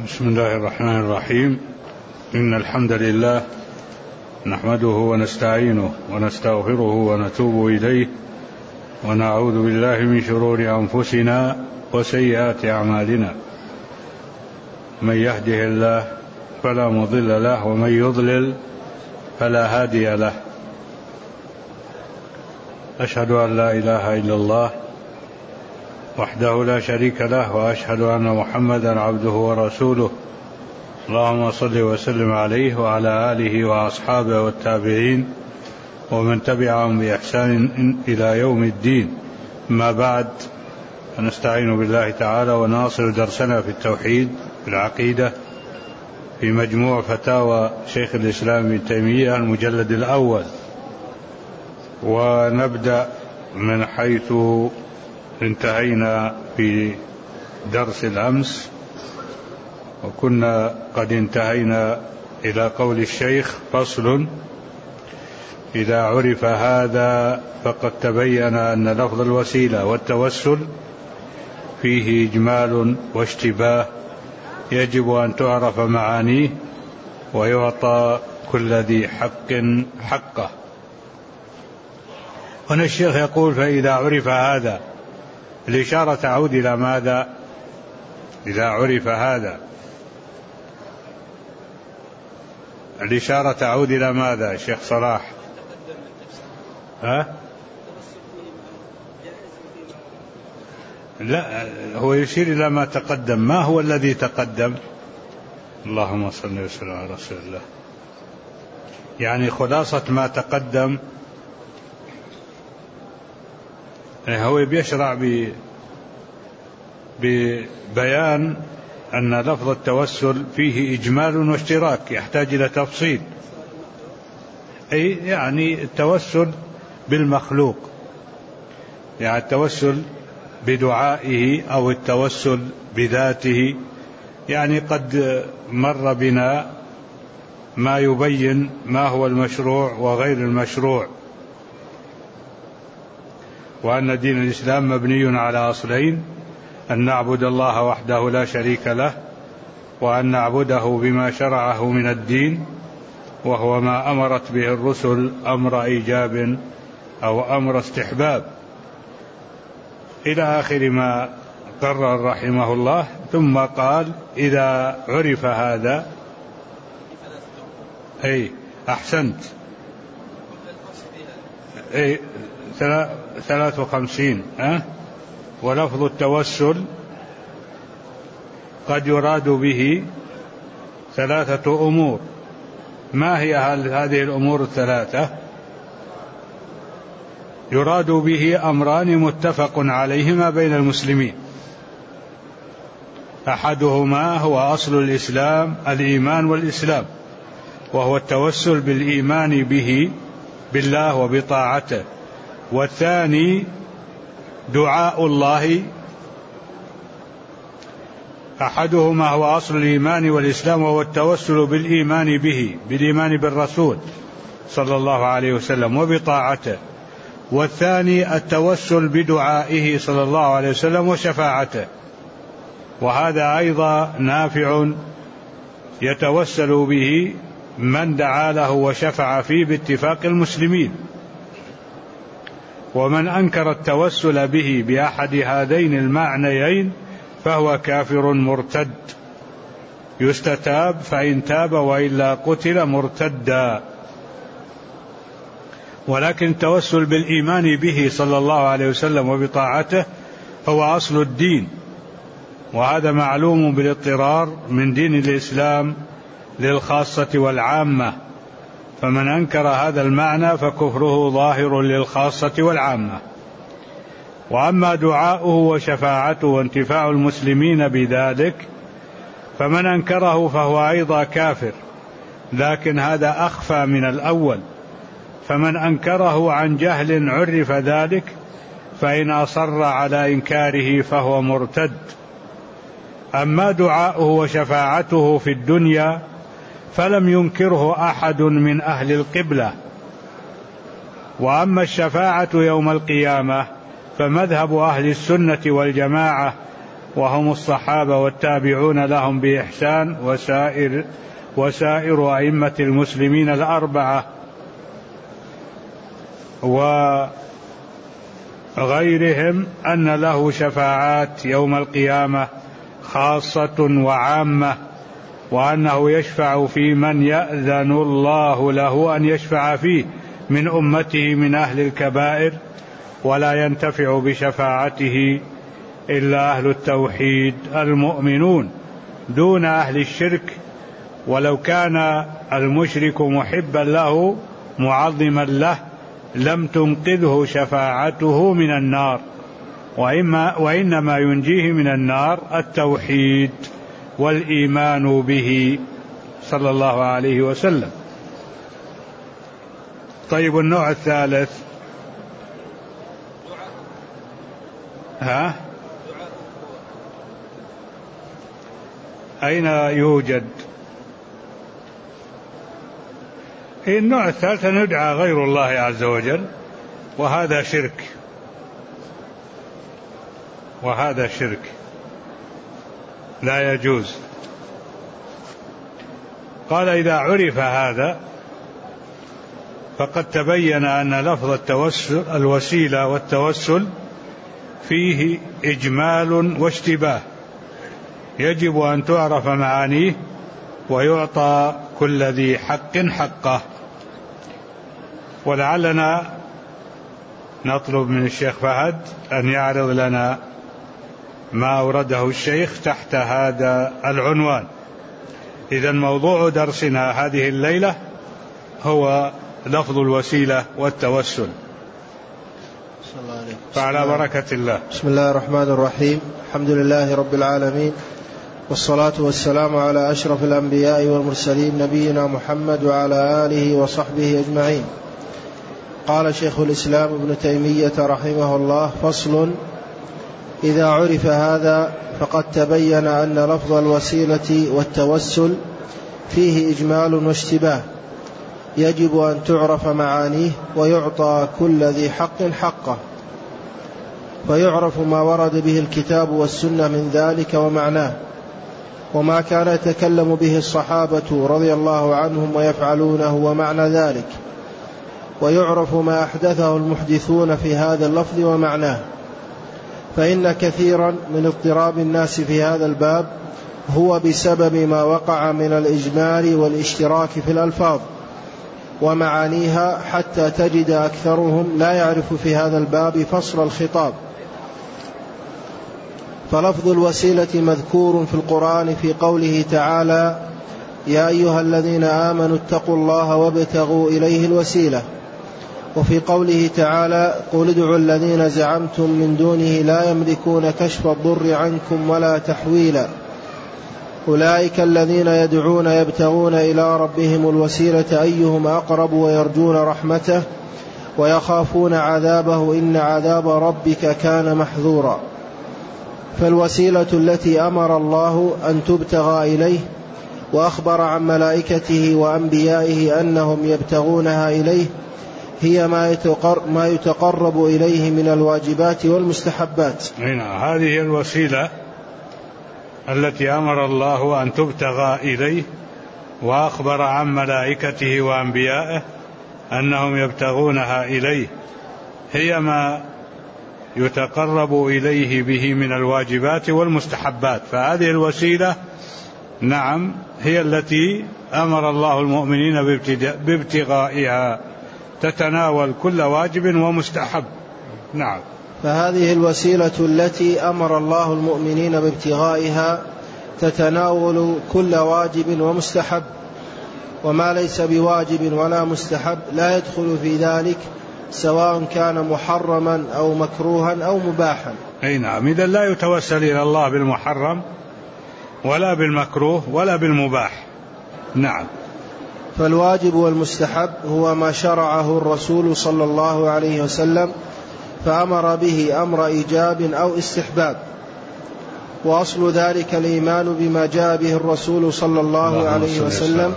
بسم الله الرحمن الرحيم. إن الحمد لله نحمده ونستعينه ونستغفره ونتوب إليه ونعوذ بالله من شرور أنفسنا وسيئات أعمالنا. من يهده الله فلا مضل له ومن يضلل فلا هادي له. أشهد أن لا إله إلا الله وحده لا شريك له وأشهد أن محمدا عبده ورسوله. اللهم صل وسلم عليه وعلى آله وأصحابه والتابعين ومن تبعهم بإحسان إلى يوم الدين. ما بعد، فنستعين بالله تعالى ونواصل درسنا في التوحيد في العقيدة في مجموع فتاوى شيخ الإسلام ابن تيمية المجلد الأول، ونبدأ من حيث انتهينا في درس الأمس، وكنا قد انتهينا إلى قول الشيخ: فصل: إذا عرف هذا فقد تبين أن لفظ الوسيلة والتوسل فيه إجمال واشتباه، يجب أن تعرف معانيه ويعطى كل ذي حق حقه. هنا الشيخ يقول: فإذا عرف هذا، الإشارة تعود إلى ماذا؟ إذا عرف هذا، الإشارة تعود إلى ماذا شيخ صلاح؟ لا، هو يشير إلى ما تقدم. ما هو الذي تقدم؟ اللهم صل وسلم على رسول الله. يعني خلاصة ما تقدم، هو بيشرع ببيان أن لفظ التوسل فيه إجمال واشتراك يحتاج إلى تفصيل، أي يعني التوسل بالمخلوق، يعني التوسل بدعائه أو التوسل بذاته. يعني قد مر بنا ما يبين ما هو المشروع وغير المشروع، وأن دين الإسلام مبني على أصلين: أن نعبد الله وحده لا شريك له، وأن نعبده بما شرعه من الدين، وهو ما أمرت به الرسل أمر إيجاب أو أمر استحباب، إلى آخر ما قرر رحمه الله. ثم قال: إذا عرف هذا، أي أحسنت، أي 53. ولفظ التوسل قد يراد به 3 أمور. ما هي هذه الأمور ال3؟ يراد به أمران متفق عليهما بين المسلمين: أحدهما هو أصل الإسلام، الإيمان والإسلام، وهو التوسل بالإيمان به بالله وبطاعته. والثاني دعاء الله. أحدهما هو أصل الإيمان والإسلام، وهو التوسل بالإيمان به، بالإيمان بالرسول صلى الله عليه وسلم وبطاعته. والثاني التوسل بدعائه صلى الله عليه وسلم وشفاعته، وهذا أيضا نافع يتوسل به من دعا له وشفع فيه باتفاق المسلمين. ومن أنكر التوسل به بأحد هذين المعنيين فهو كافر مرتد، يستتاب فإن تاب وإلا قتل مرتدا. ولكن التوسل بالإيمان به صلى الله عليه وسلم وبطاعته هو أصل الدين، وهذا معلوم بالاضطرار من دين الإسلام للخاصة والعامة، فمن أنكر هذا المعنى فكفره ظاهر للخاصة والعامة. وأما دعاؤه وشفاعته وانتفاع المسلمين بذلك فمن أنكره فهو أيضا كافر، لكن هذا أخفى من الأول. فمن أنكره عن جهل عرف ذلك، فإن أصر على إنكاره فهو مرتد. أما دعاؤه وشفاعته في الدنيا فلم ينكره أحد من أهل القبلة. وأما الشفاعة يوم القيامة فمذهب أهل السنة والجماعة وهم الصحابة والتابعون لهم بإحسان وسائر أئمة المسلمين الأربعة وغيرهم أن له شفاعات يوم القيامة خاصة وعامة، وأنه يشفع في من يأذن الله له أن يشفع فيه من أمته من أهل الكبائر، ولا ينتفع بشفاعته إلا أهل التوحيد المؤمنون دون أهل الشرك، ولو كان المشرك محبا له معظما له لم تنقذه شفاعته من النار، وإنما ينجيه من النار التوحيد والإيمان به صلى الله عليه وسلم. طيب، النوع الثالث أين يوجد؟ النوع الثالث أن يدعى غير الله عز وجل، وهذا شرك لا يجوز. قال: إذا عرف هذا فقد تبين أن لفظ التوسل الوسيلة والتوسل فيه إجمال واشتباه، يجب أن تعرف معانيه ويعطى كل ذي حق حقه. ولعلنا نطلب من الشيخ فهد أن يعرض لنا ما أورده الشيخ تحت هذا العنوان. إذن موضوع درسنا هذه الليلة هو لفظ الوسيلة والتوسل، فعلى بركة الله. بسم الله الرحمن الرحيم. الحمد لله رب العالمين، والصلاة والسلام على أشرف الأنبياء والمرسلين نبينا محمد وعلى آله وصحبه أجمعين. قال شيخ الإسلام ابن تيمية رحمه الله: فصل: إذا عرف هذا فقد تبين أن لفظ الوسيلة والتوسل فيه إجمال واشتباه، يجب أن تعرف معانيه ويعطى كل ذي حق حقه، فيعرف ما ورد به الكتاب والسنة من ذلك ومعناه، وما كان يتكلم به الصحابة رضي الله عنهم ويفعلونه ومعنى ذلك، ويعرف ما أحدثه المحدثون في هذا اللفظ ومعناه. فإن كثيرا من اضطراب الناس في هذا الباب هو بسبب ما وقع من الإجمال والاشتراك في الألفاظ ومعانيها، حتى تجد أكثرهم لا يعرف في هذا الباب فصل الخطاب. فلفظ الوسيلة مذكور في القرآن في قوله تعالى: يا أيها الذين آمنوا اتقوا الله وابتغوا إليه الوسيلة، وفي قوله تعالى: قل ادعوا الذين زعمتم من دونه لا يملكون كشف الضر عنكم ولا تحويلا، أولئك الذين يدعون يبتغون إلى ربهم الوسيلة أيهم أقرب ويرجون رحمته ويخافون عذابه إن عذاب ربك كان محذورا. فالوسيلة التي أمر الله أن تبتغى إليه وأخبر عن ملائكته وأنبيائه أنهم يبتغونها إليه هي ما يتقرب إليه من الواجبات والمستحبات. هذه الوسيلة التي أمر الله أن تبتغى إليه وأخبر عن ملائكته وأنبيائه أنهم يبتغونها إليه هي ما يتقرب إليه به من الواجبات والمستحبات. فهذه الوسيلة نعم هي التي أمر الله المؤمنين بابتغائها، تتناول كل واجب ومستحب. نعم. فهذه الوسيلة التي أمر الله المؤمنين بابتغائها تتناول كل واجب ومستحب، وما ليس بواجب ولا مستحب لا يدخل في ذلك، سواء كان محرما أو مكروها أو مباحا. أي نعم. إذن لا يتوسل إلى الله بالمحرم ولا بالمكروه ولا بالمباح. نعم. فالواجب والمستحب هو ما شرعه الرسول صلى الله عليه وسلم فأمر به أمر إيجاب أو استحباب، وأصل ذلك الإيمان بما جاء به الرسول صلى الله عليه وسلم.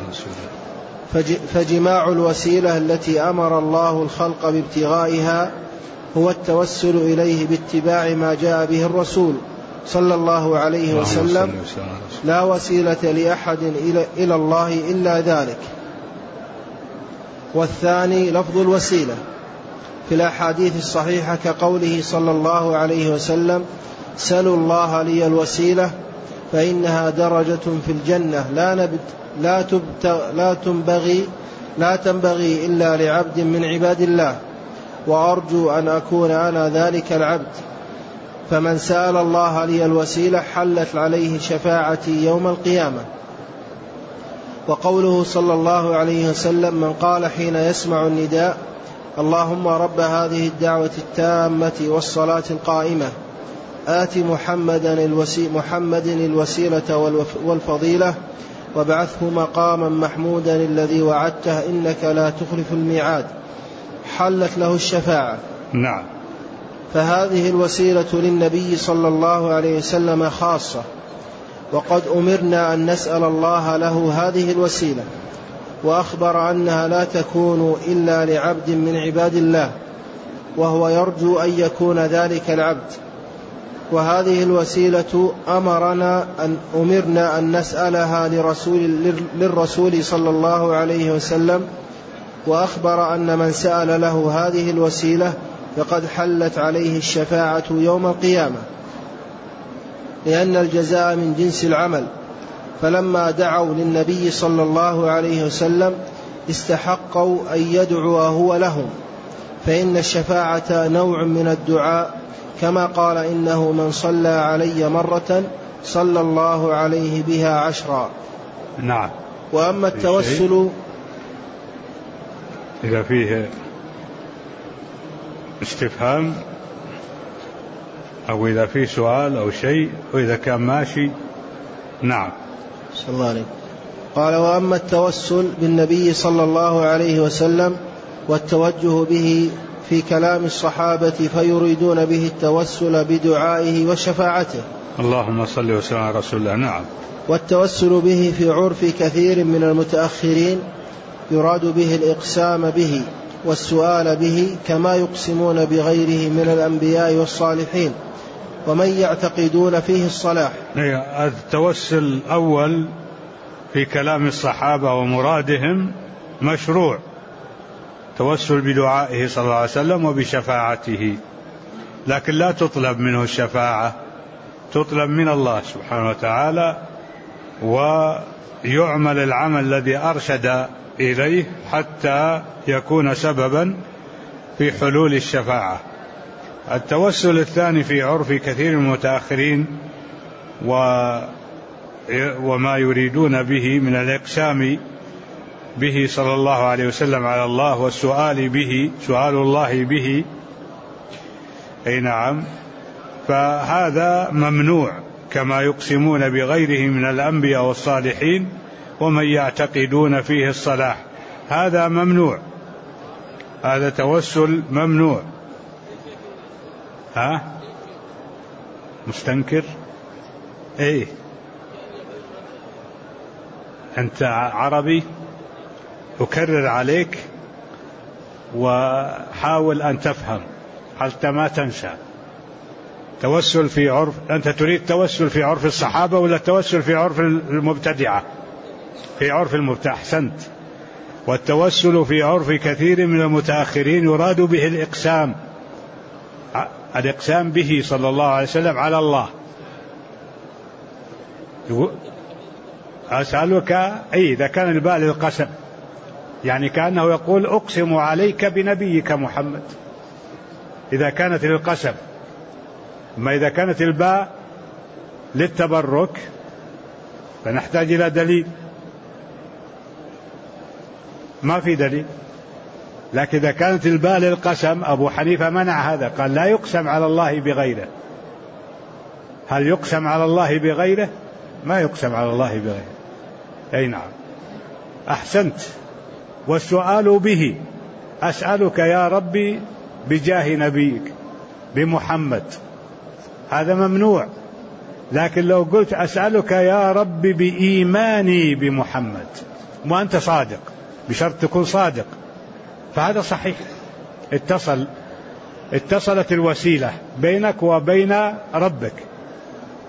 فجماع الوسيلة التي أمر الله الخلق بابتغائها هو التوسل إليه باتباع ما جاء به الرسول صلى الله عليه وسلم: لا وسيلة لأحد إلى الله إلا ذلك. والثاني لفظ الوسيلة في الأحاديث الصحيحة كقوله صلى الله عليه وسلم: سلوا الله لي الوسيلة فإنها درجة في الجنة لا تنبغي إلا لعبد من عباد الله، وأرجو أن أكون أنا ذلك العبد. فمن سأل الله لي الوسيلة حلت عليه شفاعتي يوم القيامة. وقوله صلى الله عليه وسلم: من قال حين يسمع النداء: اللهم رب هذه الدعوة التامة والصلاة القائمة آت محمد الوسيلة والفضيلة وابعثه مقاما محمودا الذي وعدته إنك لا تخلف الميعاد، حلت له الشفاعة. نعم. فهذه الوسيلة للنبي صلى الله عليه وسلم خاصة، وقد أمرنا أن نسأل الله له هذه الوسيلة، وأخبر أنها لا تكون إلا لعبد من عباد الله، وهو يرجو أن يكون ذلك العبد. وهذه الوسيلة أمرنا أن نسألها للرسول صلى الله عليه وسلم، وأخبر أن من سأل له هذه الوسيلة فقد حلت عليه الشفاعة يوم القيامة، لأن الجزاء من جنس العمل. فلما دعوا للنبي صلى الله عليه وسلم استحقوا أن يدعو هو لهم، فإن الشفاعة نوع من الدعاء، كما قال: إنه من صلى علي مرة صلى الله عليه بها 10. نعم. وأما التوسل، إذا فيه استفهام أو إذا فيه سؤال أو شيء، وإذا كان ماشي. نعم. صلى الله عليه. قال: وأما التوسل بالنبي صلى الله عليه وسلم والتوجه به في كلام الصحابة فيريدون به التوسل بدعائه وشفاعته. اللهم صل وسلم على رسول الله. نعم. والتوسل به في عرف كثير من المتأخرين يراد به الإقسام به والسؤال به، كما يقسمون بغيره من الأنبياء والصالحين ومن يعتقدون فيه الصلاح. التوسل الأول في كلام الصحابة ومرادهم مشروع، توسل بدعائه صلى الله عليه وسلم وبشفاعته، لكن لا تطلب منه الشفاعة، تطلب من الله سبحانه وتعالى، ويعمل العمل الذي أرشد إليه حتى يكون سببا في حلول الشفاعة. التوسل الثاني في عرف كثير من المتأخرين وما يريدون به من الإقسام به صلى الله عليه وسلم على الله والسؤال به، سؤال الله به، أي نعم، فهذا ممنوع، كما يقسمون بغيره من الأنبياء والصالحين ومن يعتقدون فيه الصلاح، هذا ممنوع، هذا توسل ممنوع. مستنكر؟ ايه، انت عربي، أكرر عليك وحاول أن تفهم حتى ما تنسى. توسل في عرف، أنت تريد توسل في عرف الصحابة ولا توسل في عرف المبتدعة؟ في عرف المبتدعة، أحسنت. والتوسل في عرف كثير من المتأخرين يراد به الإقسام به صلى الله عليه وسلم على الله. أسألك، أي إذا كان الباء للقسم، يعني كأنه يقول أقسم عليك بنبيك محمد، إذا كانت للقسم. أما إذا كانت الباء للتبرك فنحتاج إلى دليل، ما في دليل. لكن إذا كانت الباء للقسم أبو حنيفة منع هذا، قال لا يقسم على الله بغيره. هل يقسم على الله بغيره؟ ما يقسم على الله بغيره. أي نعم، أحسنت. والسؤال به، أسألك يا ربي بجاه نبيك بمحمد، هذا ممنوع. لكن لو قلت أسألك يا ربي بإيماني بمحمد وأنت صادق، بشرط تكون صادق، فهذا صحيح. اتصلت الوسيلة بينك وبين ربك،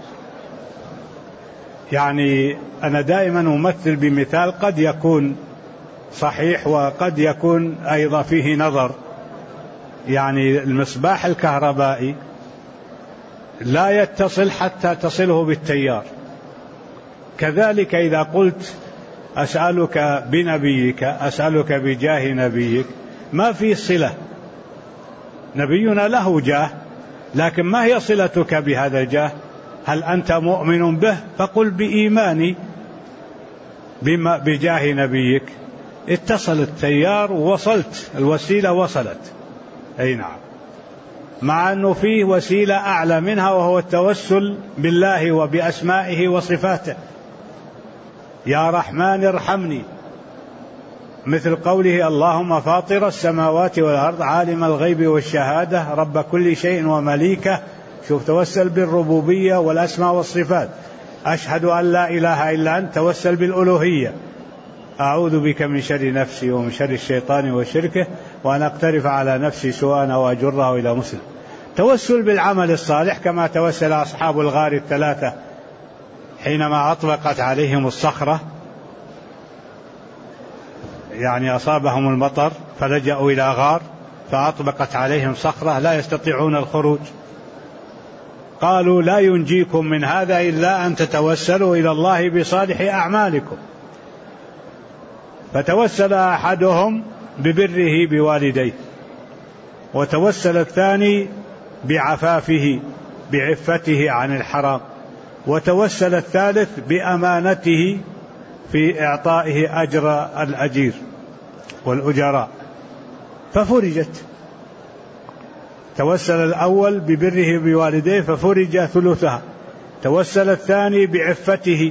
يعني أنا دائما أمثل بمثال قد يكون صحيح وقد يكون أيضا فيه نظر. يعني المصباح الكهربائي لا يتصل حتى تصله بالتيار، كذلك إذا قلت أسألك بنبيك، أسألك بجاه نبيك، ما في صلة. نبينا له جاه، لكن ما هي صلتك بهذا الجاه؟ هل أنت مؤمن به؟ فقل بإيماني بجاه نبيك. اتصل التيار ووصلت، الوسيلة وصلت. أي نعم، مع أنه فيه وسيلة أعلى منها، وهو التوسل بالله وبأسمائه وصفاته. يا رحمن ارحمني، مثل قوله اللهم فاطر السماوات والأرض عالم الغيب والشهادة رب كل شيء ومليكه. شوف، توسل بالربوبية والأسماء والصفات. أشهد أن لا إله إلا أنت، توسل بالألوهية. أعوذ بك من شر نفسي ومن شر الشيطان وشركه، وأن أقترف على نفسي سوءا أو أجره إلى مسلم. توسل بالعمل الصالح، كما توسل أصحاب الغار الثلاثة حينما أطبقت عليهم الصخرة، يعني أصابهم المطر فلجأوا إلى غار فأطبقت عليهم صخرة لا يستطيعون الخروج. قالوا لا ينجيكم من هذا إلا أن تتوسلوا إلى الله بصالح أعمالكم. فتوسل أحدهم ببره بوالديه، وتوسل الثاني بعفافه بعفته عن الحرام، وتوسل الثالث بأمانته في إعطائه أجر الأجير والأجراء ففرجت. توسل الأول ببره بوالديه ففرج ثلثها. توسل الثاني بعفته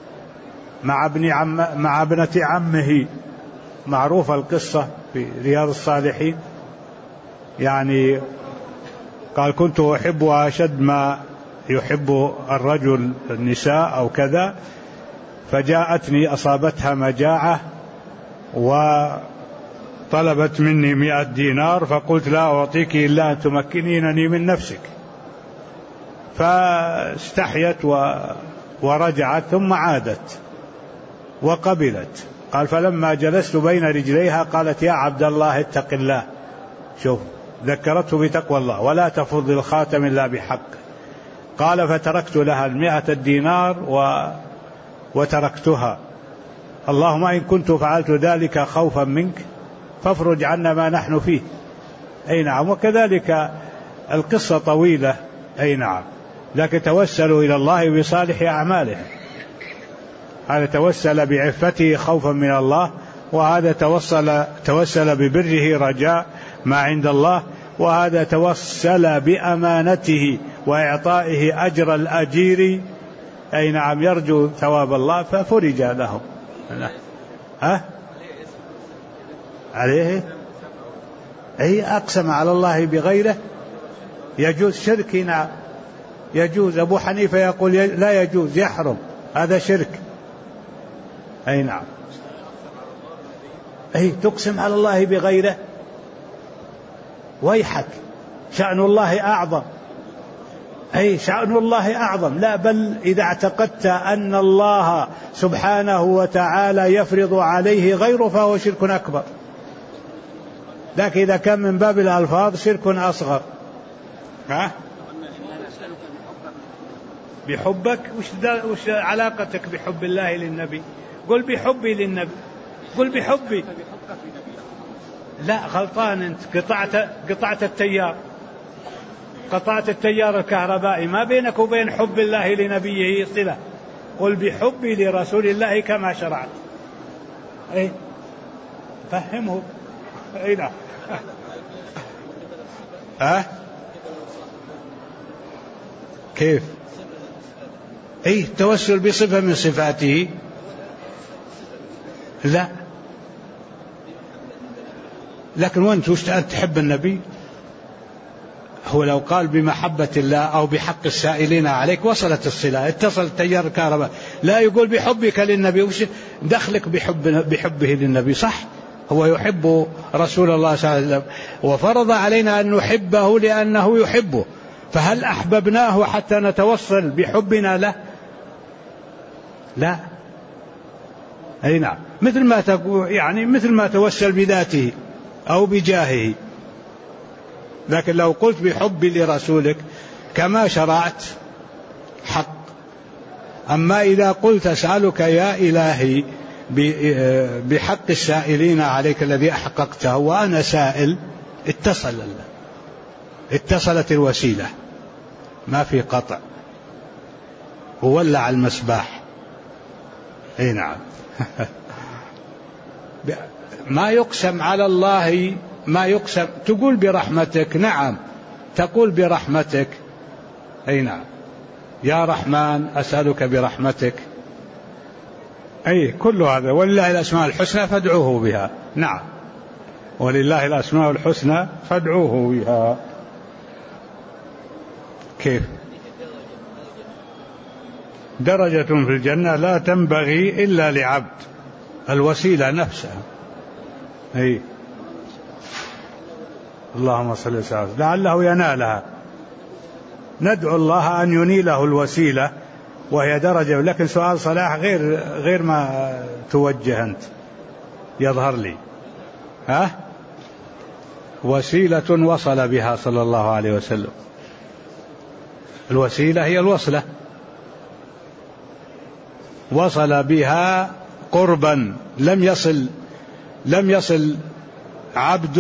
مع ابنة عمه، معروفة القصة في رياض الصالحين. يعني قال كنت أحبها أشد ما يحب الرجل النساء أو كذا، فجاءتني أصابتها مجاعة وطلبت مني 100 دينار، فقلت لا أعطيك إلا أن تمكنينني من نفسك. فاستحيت ورجعت ثم عادت وقبلت. قال فلما جلست بين رجليها قالت يا عبد الله اتق الله. شوف، ذكرته بتقوى الله ولا تفض الخاتم إلا بحق. قال فتركت لها 100 دينار وتركتها. اللهم إن كنت فعلت ذلك خوفا منك فافرج عنا ما نحن فيه. أي نعم. وكذلك القصة طويلة. أي نعم. لكن توسلوا إلى الله بصالح أعماله. هذا توسل بعفته خوفا من الله، وهذا توسل ببره رجاء ما عند الله، وهذا توسل بأمانته وإعطائه أجر الأجير. أي نعم، يرجو ثواب الله ففرج لهم. عليه أي أقسم على الله بغيره يجوز شرك. نعم يجوز. أبو حنيفة يقول لا يجوز، يحرم، هذا شرك. أي نعم. أي تقسم على الله بغيره، ويحك، شأن الله أعظم. أي شأن الله أعظم. لا، بل إذا اعتقدت أن الله سبحانه وتعالى يفرض عليه غيره فهو شرك أكبر. لكن إذا كان من باب الألفاظ شرك أصغر. بحبك، وش علاقتك بحب الله للنبي؟ قل بحبي للنبي، قل بحبي. لا، غلطان أنت، قطعت التيار، قطعت التيار الكهربائي. ما بينك وبين حب الله لنبيه صلة. قل بحبي لرسول الله كما شرعت. أي فهمه. أي لا. كيف؟ أي التوسل بصفة من صفاته. لا، لكن وانت وش تحب النبي؟ هو لو قال بمحبة الله أو بحق السائلين عليك وصلت الصلة، اتصل التيار الكهرباء. لا يقول بحبك للنبي، وش دخلك بحبه للنبي؟ صح، هو يحب رسول الله صلى الله عليه وسلم، وفرض علينا أن نحبه لأنه يحبه. فهل أحببناه حتى نتوصل بحبنا له؟ لا، أي نعم، مثل ما تقول يعني مثل ما توسل بذاته أو بجاهه. لكن لو قلت بحبي لرسولك كما شرعت حق. أما إذا قلت أسألك يا إلهي بحق السائلين عليك الذي أحققته وأنا سائل، اتصلت الوسيلة، ما في قطع، وولع المسباح. اي نعم. ما يقسم على الله، ما يقسم، تقول برحمتك، نعم تقول برحمتك، اي نعم، يا رحمن أسألك برحمتك، أي كل هذا. ولله الأسماء الحسنى فادعوه بها، نعم، ولله الأسماء الحسنى فادعوه بها. كيف؟ درجة في الجنة لا تنبغي إلا لعبد، الوسيلة نفسها. أي اللهم صل وسلم، لعله ينالها. ندعو الله أن ينيله الوسيلة وهي درجة، لكن سؤال صلاح غير ما توجه أنت، يظهر لي وسيلة وصل بها صلى الله عليه وسلم. الوسيلة هي الوصلة، وصل بها قربا لم يصل عبد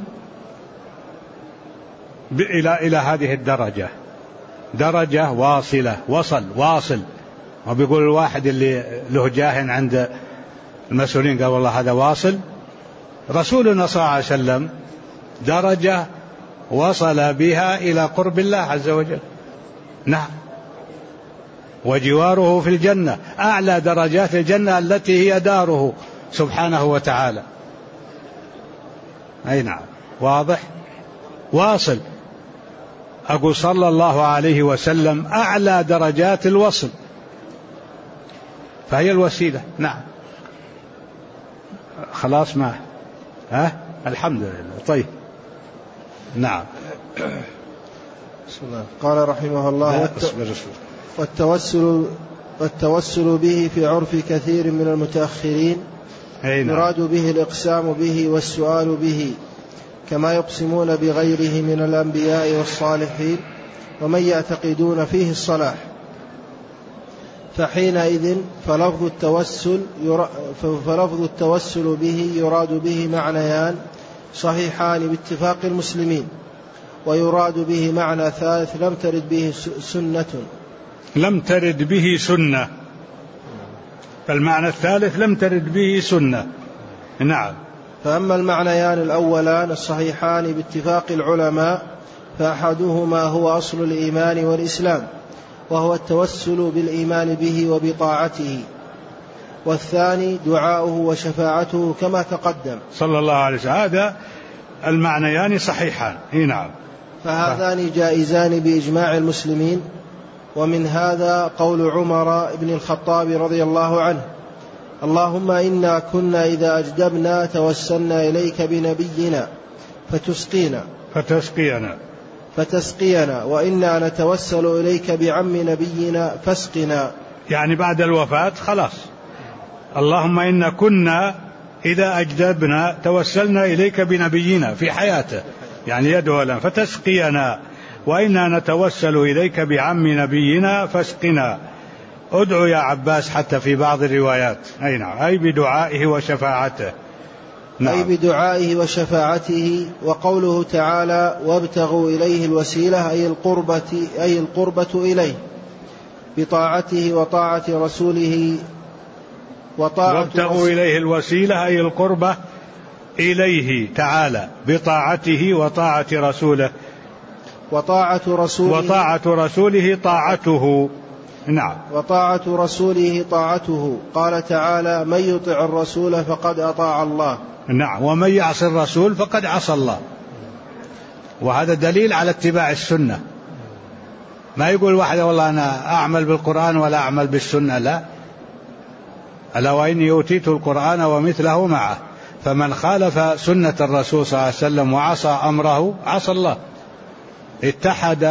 إلى هذه الدرجة، درجة واصلة، واصل. وبيقول الواحد اللي له جاه عند المسؤولين قال والله هذا واصل. رسولنا صلى الله عليه وسلم درجة وصل بها إلى قرب الله عز وجل، نعم، وجواره في الجنة، أعلى درجات الجنة التي هي داره سبحانه وتعالى. أي نعم، واضح، واصل. أقول صلى الله عليه وسلم أعلى درجات الوصل، فهي الوسيلة. نعم، خلاص ما الحمد لله. طيب، نعم. بسم الله. قال رحمه الله: والتوسل به في عرف كثير من المتأخرين يراد به الإقسام به والسؤال به، كما يقسمون بغيره من الأنبياء والصالحين ومن يعتقدون فيه الصلاح. فحينئذ فلفظ التوسل به يراد به معنيان صحيحان باتفاق المسلمين، ويراد به معنى ثالث لم ترد به سنة. فالمعنى الثالث لم ترد به سنة. نعم. فأما المعنيان الأولان الصحيحان باتفاق العلماء فأحدهما هو أصل الإيمان والإسلام، وهو التوسل بالإيمان به وبطاعته، والثاني دعاؤه وشفاعته كما تقدم صلى الله عليه وسلم. هذا المعنيان صحيحان. نعم. فهذان جائزان بإجماع المسلمين. ومن هذا قول عمر بن الخطاب رضي الله عنه: اللهم إنا كنا إذا أجدبنا توسلنا إليك بنبينا فتسقينا وإنا نتوسل إليك بعم نبينا فاسقنا. يعني بعد الوفاة خلاص، اللهم إنا كنا إذا أجدبنا توسلنا إليك بنبينا في حياته، يعني يدعو لنا، فتسقينا وإنا نتوسل إليك بعم نبينا فاسقنا. ادعو يا عباس حتى في بعض الروايات. أي نعم، أي بدعائه وشفاعته. نعم. أي بدعائه وشفاعته. وقوله تعالى: وابتغوا إليه الوسيلة أي القربة إليه بطاعته وطاعة رسوله. وابتغوا إليه الوسيلة أي القربة إليه تعالى بطاعته وطاعة رسوله. وطاعة رسوله طاعته. نعم. وطاعة رسوله طاعته. قال تعالى: من يطع الرسول فقد أطاع الله. نعم. ومن يعص الرسول فقد عصى الله. وهذا دليل على اتباع السنة. ما يقول واحد والله أنا أعمل بالقرآن ولا أعمل بالسنة، لا. ألا وإني أوتيت القرآن ومثله معه، فمن خالف سنة الرسول صلى الله عليه وسلم وعصى أمره عصى الله. اتحد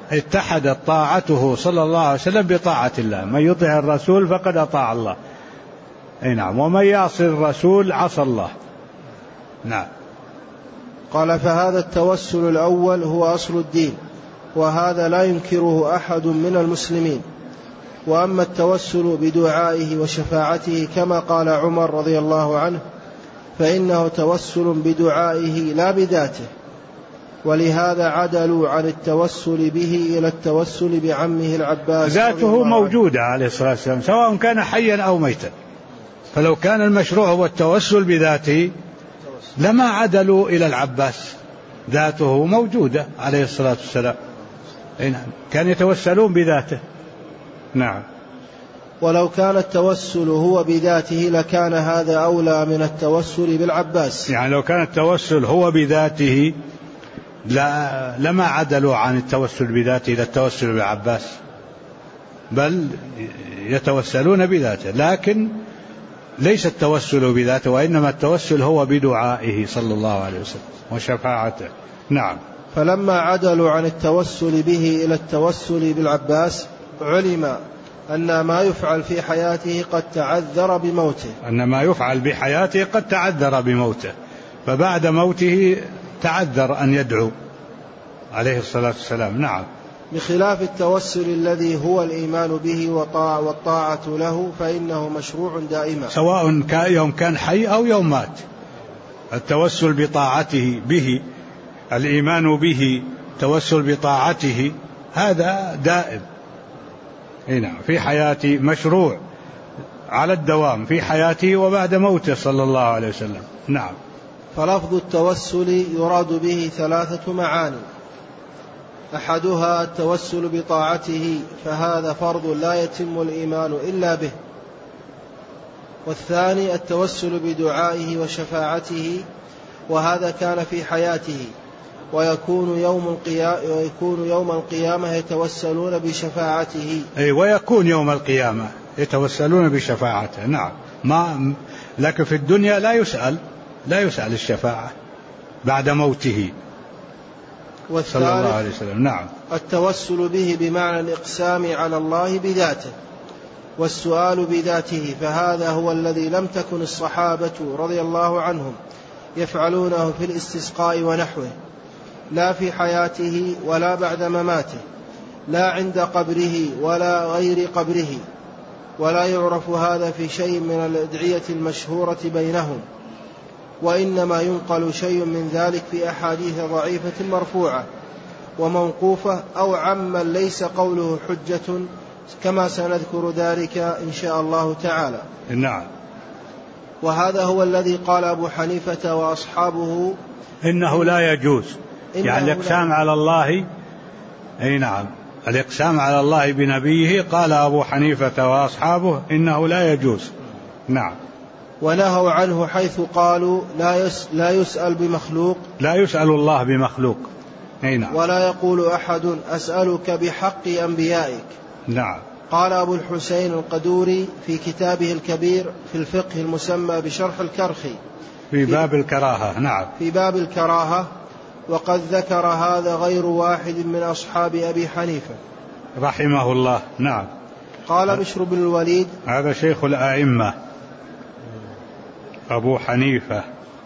اتحدت طاعته صلى الله عليه وسلم بطاعة الله. من يطع الرسول فقد أطاع الله. نعم. ومن يعصي الرسول عصى الله. نعم. قال: فهذا التوسل الأول هو أصل الدين، وهذا لا ينكره أحد من المسلمين. وأما التوسل بدعائه وشفاعته كما قال عمر رضي الله عنه فإنه توسل بدعائه لا بذاته، ولهذا عدلوا عن التوسل به إلى التوسل بعمه العباس. ذاته موجودة عليه الصلاة والسلام سواء كان حيا أو ميتا، فلو كان المشروع هو التوسل بذاته لما عدلوا إلى العباس، ذاته موجودة عليه الصلاة والسلام. كان يتوسلون بذاته. نعم. ولو كان التوسل هو بذاته لكان هذا أولى من التوسل بالعباس. يعني لو كان التوسل هو بذاته لما عدلوا عن التوسل بذاته إلى التوسل بالعباس، بل يتوسلون بذاته، لكن ليس التوسل بذاته، وإنما التوسل هو بدعائه صلى الله عليه وسلم وشفاعته. نعم. فلما عدلوا عن التوسل به إلى التوسل بالعباس علم أن ما يفعل في حياته قد تعذر بموته، أن ما يفعل بحياته قد تعذر بموته، فبعد موته تعذر أن يدعو عليه الصلاة والسلام. نعم. بخلاف التوسل الذي هو الإيمان به والطاعة له فإنه مشروع دائما، سواء يوم كان حي أو يوم مات. التوسل بطاعته به، الإيمان به، توسل بطاعته، هذا دائم. هنا في حياته مشروع على الدوام، في حياته وبعد موته صلى الله عليه وسلم. نعم. فلفظ التوسل يراد به 3 معاني: أحدها التوسل بطاعته، فهذا فرض لا يتم الإيمان إلا به. والثاني التوسل بدعائه وشفاعته، وهذا كان في حياته، ويكون يوم القيامة يتوسلون بشفاعته. ويكون يوم القيامة يتوسلون بشفاعته. نعم. لكن في الدنيا لا يسأل الشفاعة بعد موته صلى الله عليه وسلم. نعم. التوسل به بمعنى الإقسام على الله بذاته والسؤال بذاته، فهذا هو الذي لم تكن الصحابة رضي الله عنهم يفعلونه في الاستسقاء ونحوه، لا في حياته ولا بعد مماته، لا عند قبره ولا غير قبره، ولا يعرف هذا في شيء من الأدعية المشهورة بينهم، وإنما ينقل شيء من ذلك في أحاديث ضعيفة مرفوعة وموقوفة أو عمن ليس قوله حجة، كما سنذكر ذلك إن شاء الله تعالى. نعم. وهذا هو الذي قال أبو حنيفة وأصحابه إنه لا يجوز، يعني الإقسام على الله. نعم. الإقسام على الله بنبيه قال أبو حنيفة وأصحابه إنه لا يجوز. نعم. ونهوا عنه حيث قالوا لا يسأل بمخلوق، لا يسأل الله بمخلوق. نعم. ولا يقول أحد أسألك بحق أنبيائك. نعم. قال أبو الحسين القدوري في كتابه الكبير في الفقه المسمى بشرح الكرخي في باب الكراهة. نعم. في باب الكراهة، وقد ذكر هذا غير واحد من أصحاب أبي حنيفة رحمه الله. نعم. قال بشر بن الوليد: هذا شيخ الأئمة أبو حنيفة.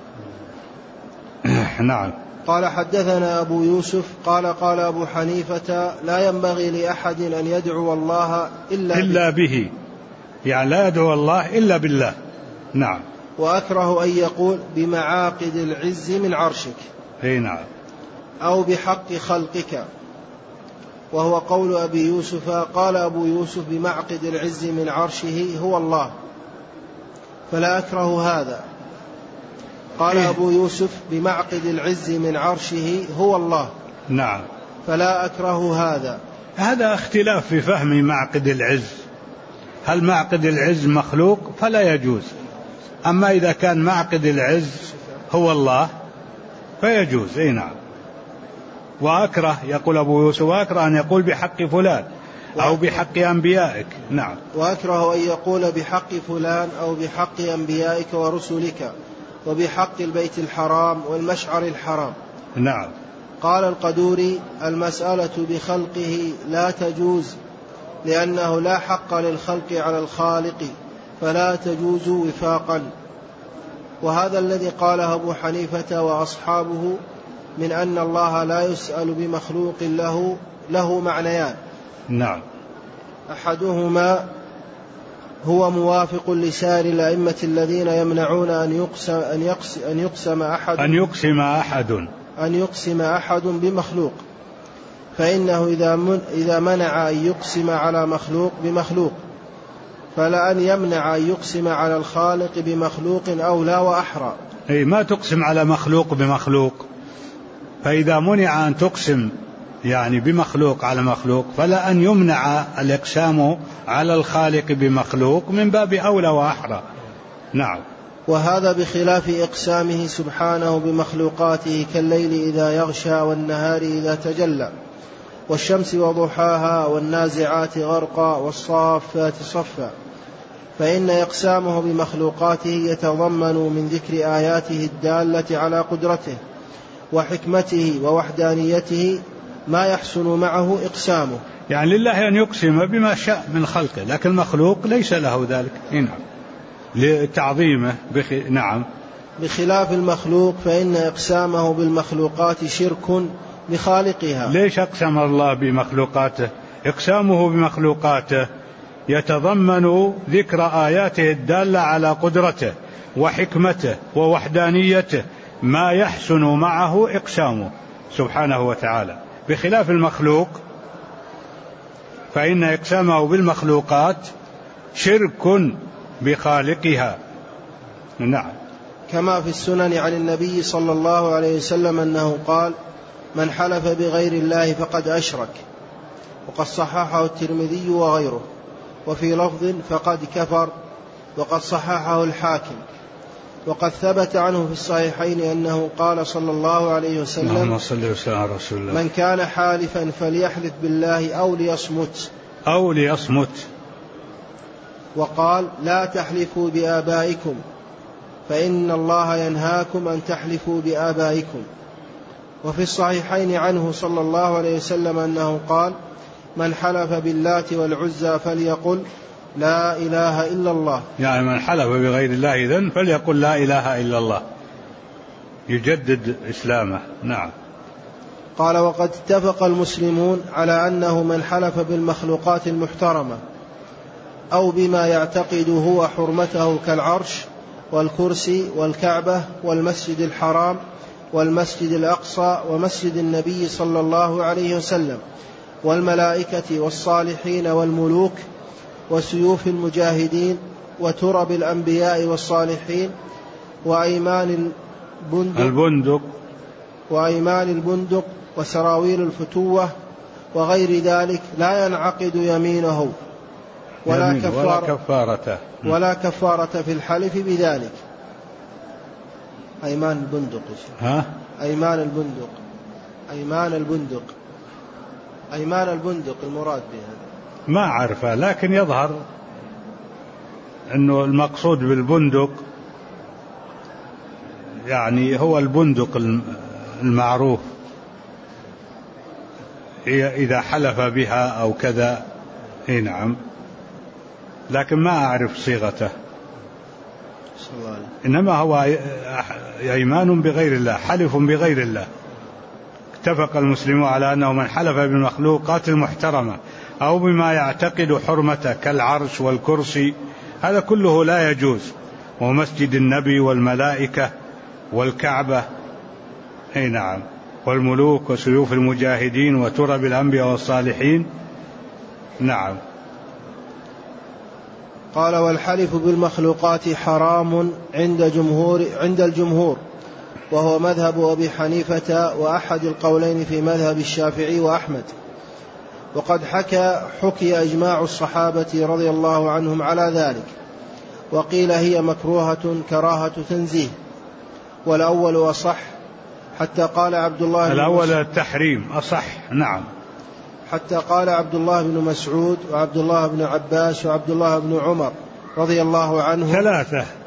نعم. قال حدثنا أبو يوسف قال أبو حنيفة: لا ينبغي لأحد أن يدعو الله إلا به، يعني لا يدعو الله إلا بالله. نعم. وأكره أن يقول بمعاقد العز من عرشك. نعم. أو بحق خلقك، وهو قول أبي يوسف. قال أبو يوسف: بمعقد العز من عرشه هو الله، فلا أكره هذا. قال أبو يوسف: بمعقد العز من عرشه هو الله. نعم. فلا أكره هذا. هذا اختلاف في فهم معقد العز، هل معقد العز مخلوق فلا يجوز، أما إذا كان معقد العز هو الله فيجوز. نعم. وأكره، يقول أبو يوسف، وأكره أن يقول بحق فلان أو بحق أنبيائك. نعم. وأكره أن يقول بحق فلان أو بحق أنبيائك ورسلك وبحق البيت الحرام والمشعر الحرام. نعم. قال القدوري: المسألة بخلقه لا تجوز، لأنه لا حق للخلق على الخالق، فلا تجوز وفاقا. وهذا الذي قاله أبو حنيفة وأصحابه من أن الله لا يسأل بمخلوق له معنيان. نعم. أحدهما هو موافق لسائر الأئمة الذين يمنعون أن يقسم أحد بمخلوق، فإنه إذا منع أن يقسم على مخلوق بمخلوق، فلأن يمنع أن يقسم على الخالق بمخلوق أولى وأحرى. أي ما تقسم على مخلوق بمخلوق، فإذا منع أن تقسم يعني بمخلوق على مخلوق، فلا أن يمنع الإقسام على الخالق بمخلوق من باب أولى وأحرى. نعم. وهذا بخلاف إقسامه سبحانه بمخلوقاته كالليل إذا يغشى والنهار إذا تجلى والشمس وضحاها والنازعات غرقا والصافات صفا، فإن إقسامه بمخلوقاته يتضمن من ذكر آياته الدالة على قدرته وحكمته ووحدانيته ما يحسن معه إقسامه. يعني لله أن يقسم بما شاء من خلقه، لكن المخلوق ليس له ذلك. نعم. لتعظيمه. نعم. بخلاف المخلوق فإن إقسامه بالمخلوقات شرك بخالقها. ليش أقسم الله بمخلوقاته؟ إقسامه بمخلوقاته يتضمن ذكر آياته الدالة على قدرته وحكمته ووحدانيته ما يحسن معه إقسامه سبحانه وتعالى، بخلاف المخلوق فإن إقسامه بالمخلوقات شرك بخالقها. نعم. كما في السنن عن النبي صلى الله عليه وسلم أنه قال: من حلف بغير الله فقد أشرك، وقد صححه الترمذي وغيره، وفي لفظ فقد كفر، وقد صححه الحاكم. وقد ثبت عنه في الصحيحين أنه قال صلى الله عليه وسلم: من كان حالفا فليحلف بالله أو ليصمت. وقال: لا تحلفوا بآبائكم فإن الله ينهاكم أن تحلفوا بآبائكم. وفي الصحيحين عنه صلى الله عليه وسلم أنه قال: من حلف باللات والعزى فليقل لا إله إلا الله. يعني من حلف بغير الله إذن فليقل لا إله إلا الله، يجدد إسلامه. نعم. قال: وقد اتفق المسلمون على أنه من حلف بالمخلوقات المحترمة أو بما يعتقد هو حرمته كالعرش والكرسي والكعبة والمسجد الحرام والمسجد الأقصى ومسجد النبي صلى الله عليه وسلم والملائكة والصالحين والملوك وسيوف المجاهدين وترب الأنبياء والصالحين وأيمان البندق وسراويل الفتوة وغير ذلك لا ينعقد يمينه ولا كفارة في الحلف بذلك. أيمان البندق المراد بها ما أعرفه، لكن يظهر أنه المقصود بالبندق يعني هو البندق المعروف إذا حلف بها أو كذا. نعم. لكن ما أعرف صيغته، إنما هو أيمان بغير الله، حلف بغير الله. اتفق المسلمون على أنه من حلف بالمخلوقات المحترمة أو بما يعتقد حرمته كالعرش والكرسي هذا كله لا يجوز، ومسجد النبي والملائكة والكعبة. نعم. والملوك وسيوف المجاهدين وترب الأنبياء والصالحين. نعم. قال: والحلف بالمخلوقات حرام عند الجمهور، وهو مذهب أبي حنيفة وأحد القولين في مذهب الشافعي وأحمد. وقد حكي إجماع الصحابة رضي الله عنهم على ذلك، وقيل هي مكروهة كراهة تنزيه، والأول أصح، حتى قال عبد الله الأول التحريم أصح. نعم. حتى قال عبد الله بن مسعود وعبد الله بن عباس وعبد الله بن عمر رضي الله عنهم.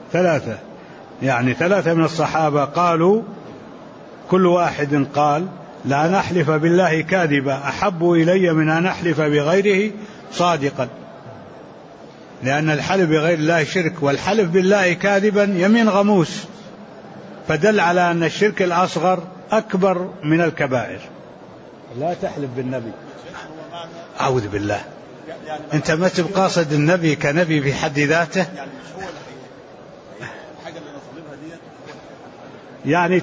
ثلاثة يعني ثلاثة من الصحابة قالوا، كل واحد قال لأن أحلف بالله كاذبا أحب إلي من أن أحلف بغيره صادقا، لأن الحلف بغير الله شرك، والحلف بالله كاذبا يمين غموس، فدل على أن الشرك الأصغر أكبر من الكبائر. لا تحلف بالنبي، أعوذ بالله، أنت ما تبقى قاصد النبي كنبي في حد ذاته، يعني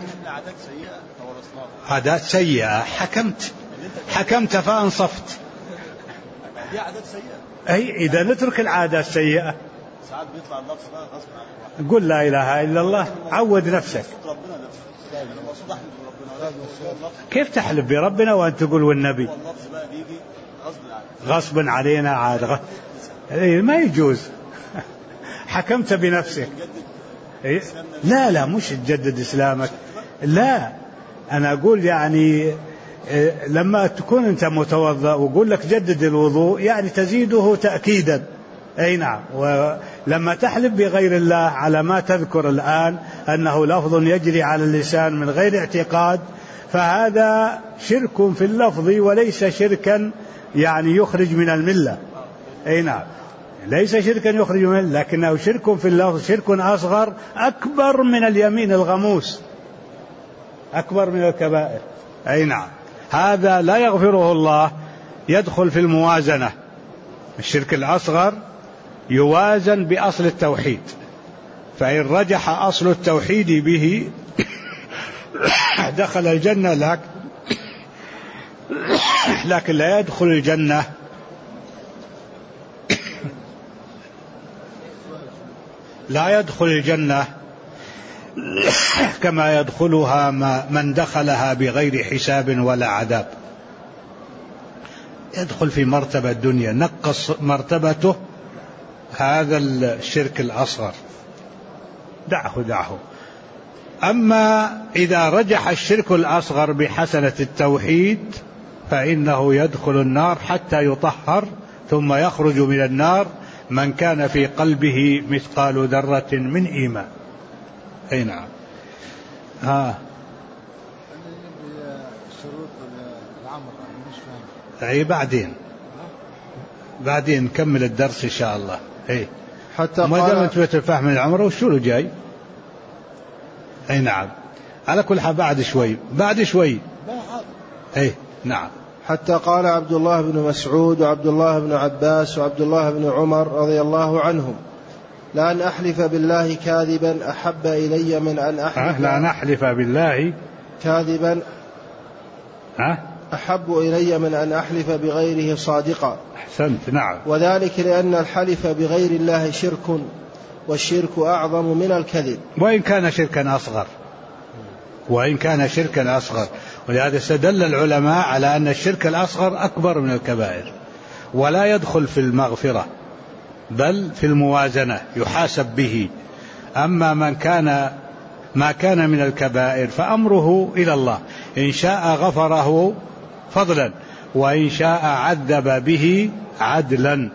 عادات سيئة حكمت فأنصفت، دي عادات سيئة. أي إذا نترك العادات السيئة ساعات بيطلع اللفظ بقى غصب عنك. قل لا إله إلا الله، عود نفسك. كيف تحلف بربنا وأنت تقول والنبي؟ غصب علينا عاد ما يجوز. حكمت بنفسك. لا مش تجدد إسلامك، لا، أنا أقول يعني لما تكون أنت متوضأ وقول لك جدد الوضوء يعني تزيده تأكيدا. أي نعم. ولما تحلف بغير الله على ما تذكر الآن أنه لفظ يجري على اللسان من غير اعتقاد، فهذا شرك في اللفظ وليس شركا يعني يخرج من الملة. أي نعم، ليس شركا يخرج من الملة، لكنه شرك في اللفظ، شرك أصغر أكبر من اليمين الغموس، أكبر من الكبائر. أي نعم، هذا لا يغفره الله، يدخل في الموازنة. الشرك الأصغر يوازن بأصل التوحيد، فإن رجح أصل التوحيد به دخل الجنة، لكن لا يدخل الجنة لا يدخل الجنة كما يدخلها من دخلها بغير حساب ولا عذاب، يدخل في مرتبة الدنيا، نقص مرتبته هذا الشرك الأصغر، دعه. أما إذا رجح الشرك الأصغر بحسنة التوحيد فإنه يدخل النار حتى يطهر، ثم يخرج من النار من كان في قلبه مثقال ذرة من إيمان. أي نعم. أي بعدين نكمل الدرس إن شاء الله. أي حتى ما دام أنت بتفهم العمرة وشو له جاي. أي نعم، على كل حال بعد شوي. أي نعم. حتى قال عبد الله بن مسعود وعبد الله بن عباس وعبد الله بن عمر رضي الله عنهم: لأن أحلف بالله كاذبا أحب إلي من أن أحلف لأن أحلف بالله كاذبا أحب إلي من أن أحلف بغيره صادقا. أحسنت. نعم. وذلك لأن الحلف بغير الله شرك، والشرك أعظم من الكذب وإن كان شركا أصغر. ولهذا استدل العلماء على أن الشرك الأصغر أكبر من الكبائر، ولا يدخل في المغفرة بل في الموازنة يحاسب به. أما ما كان من الكبائر فأمره إلى الله، إن شاء غفره فضلا وإن شاء عذب به عدلا،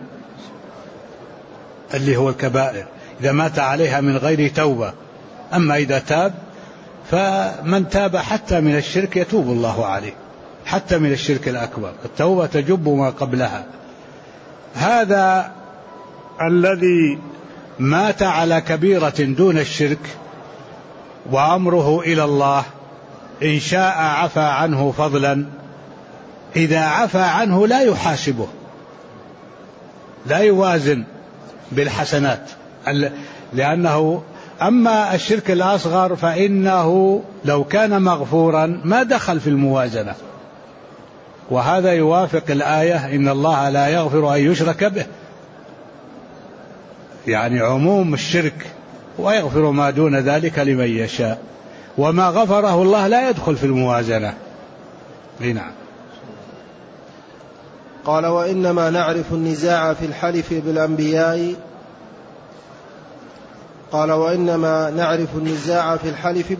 اللي هو الكبائر إذا مات عليها من غير توبة. أما إذا تاب فمن تاب حتى من الشرك يتوب الله عليه، حتى من الشرك الأكبر، التوبة تجب ما قبلها. هذا الذي مات على كبيرة دون الشرك وأمره إلى الله، إن شاء عفى عنه فضلا، إذا عفى عنه لا يحاسبه، لا يوازن بالحسنات، لأنه أما الشرك الأصغر فإنه لو كان مغفورا ما دخل في الموازنة. وهذا يوافق الآية: إن الله لا يغفر أن يشرك به، يعني عموم الشرك، ويغفر ما دون ذلك لمن يشاء، وما غفره الله لا يدخل في الموازنة. نعم. قال: وإنما نعرف النزاع في الحلف بالأنبياء وإنما نعرف النزاع في الحلف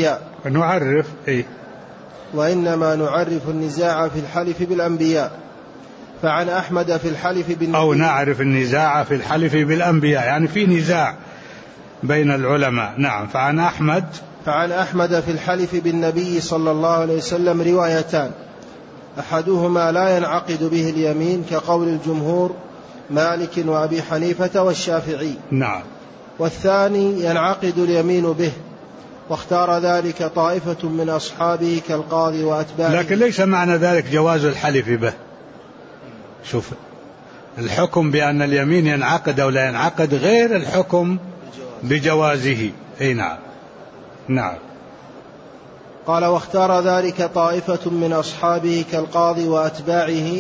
بالأنبياء فعن أحمد في الحلف بالنبي، أو نعرف النزاع في الحلف بالأنبياء، يعني في نزاع بين العلماء. نعم. فعن أحمد فعن أحمد في الحلف بالنبي صلى الله عليه وسلم روايتان، أحدهما لا ينعقد به اليمين كقول الجمهور مالك وأبي حنيفة والشافعي، نعم، والثاني ينعقد اليمين به، واختار ذلك طائفة من أصحابه كالقاضي وأتباعه. لكن ليس معنى ذلك جواز الحلف به. شوف، الحكم بأن اليمين ينعقد أو لا ينعقد غير الحكم بجوازه. أي نعم. نعم. قال واختار ذلك طائفة من أصحابه كالقاضي وأتباعه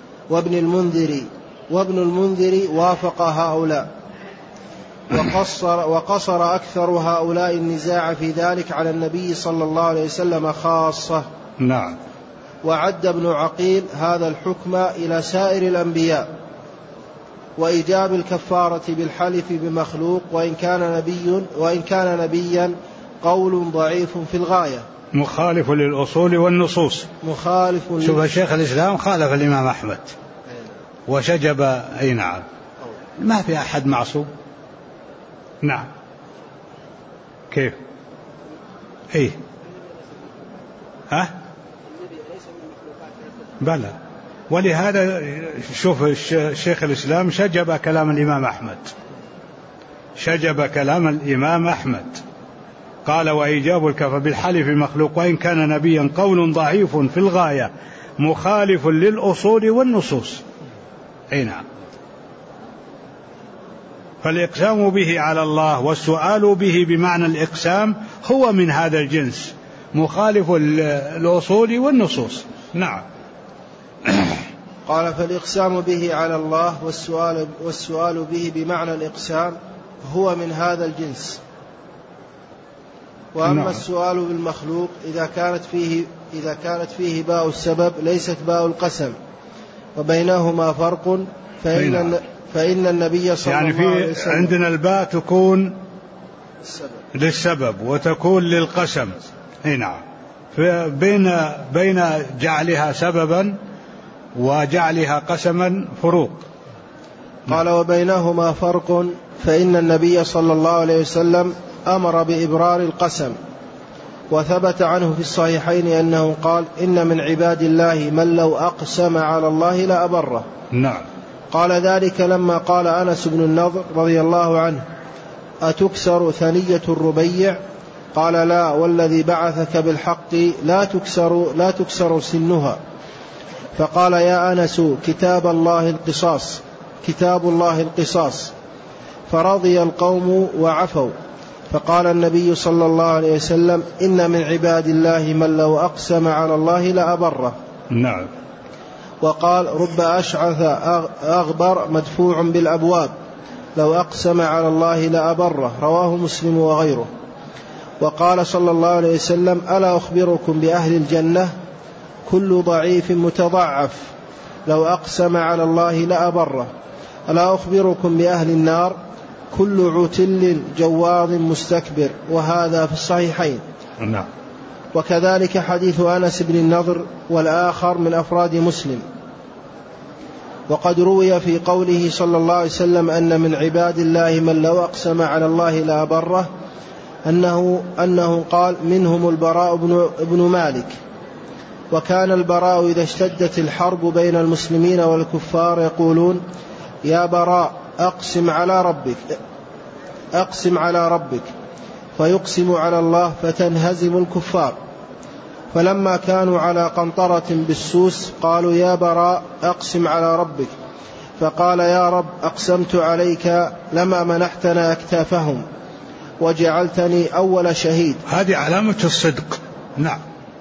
وابن المنذر وافق هؤلاء، وقصر أكثر هؤلاء النزاع في ذلك على النبي صلى الله عليه وسلم خاصة. نعم. وعد ابن عقيل هذا الحكم إلى سائر الأنبياء، وإيجاب الكفارة بالحلف بمخلوق وإن كان نبيا قول ضعيف في الغاية، مخالف للأصول والنصوص. شوف شيخ الإسلام خالف الإمام أحمد وشجب. أي نعم، ما في أحد معصوم. نعم. كيف؟ إيه؟ ها؟ بلى. ولهذا شوف شيخ الإسلام شجب كلام الإمام أحمد، شجب كلام الإمام أحمد، قال وإيجاب الكفر بالحلف مخلوق وإن كان نبيا قول ضعيف في الغاية مخالف للأصول والنصوص. أي نعم. فالإقسام به على الله والسؤال به بمعنى الإقسام هو من هذا الجنس، مخالف للأصول والنصوص. نعم. قال فالإقسام به على الله والسؤال به بمعنى الإقسام هو من هذا الجنس. وأما نعم. السؤال بالمخلوق إذا كانت فيه باء السبب ليست باء القسم، وبينهما فرق، فإن النبي صلى الله عليه وسلم عندنا الباء تكون للسبب وتكون للقسم. نعم. بين جعلها سببا وجعلها قسما فروق. قال وبينهما فرق، فإن النبي صلى الله عليه وسلم أمر بإبرار القسم، وثبت عنه في الصحيحين أنه قال إن من عباد الله من لو أقسم على الله لأبره. نعم. قال ذلك لما قال أنس بن النضر رضي الله عنه أتكسر ثنية الربيع؟ قال لا، والذي بعثك بالحق لا تكسر سنها. فقال يا أنس كتاب الله القصاص. فرضي القوم وعفوا. فقال النبي صلى الله عليه وسلم إن من عباد الله من لو أقسم على الله لأبره. نعم. وقال رب أشعث أغبر مدفوع بالأبواب لو أقسم على الله لأبره، رواه مسلم وغيره. وقال صلى الله عليه وسلم ألا أخبركم بأهل الجنة؟ كل ضعيف متضعف لو أقسم على الله لأبره. ألا أخبركم بأهل النار؟ كل عتل جواظ مستكبر، وهذا في الصحيحين. نعم. وكذلك حديث أنس بن النضر والآخر من أفراد مسلم. وقد روي في قوله صلى الله عليه وسلم أن من عباد الله من لو أقسم على الله لأبره أنه قال منهم البراء بن مالك. وكان البراء إذا اشتدت الحرب بين المسلمين والكفار يقولون يا براء أقسم على ربك، فيقسم على الله فتنهزم الكفار. فلما كانوا على قنطرة بالسوس قالوا يا براء أقسم على ربك، فقال يا رب أقسمت عليك لما منحتنا أكتافهم وجعلتني أول شهيد. هذه علامة الصدق. نعم.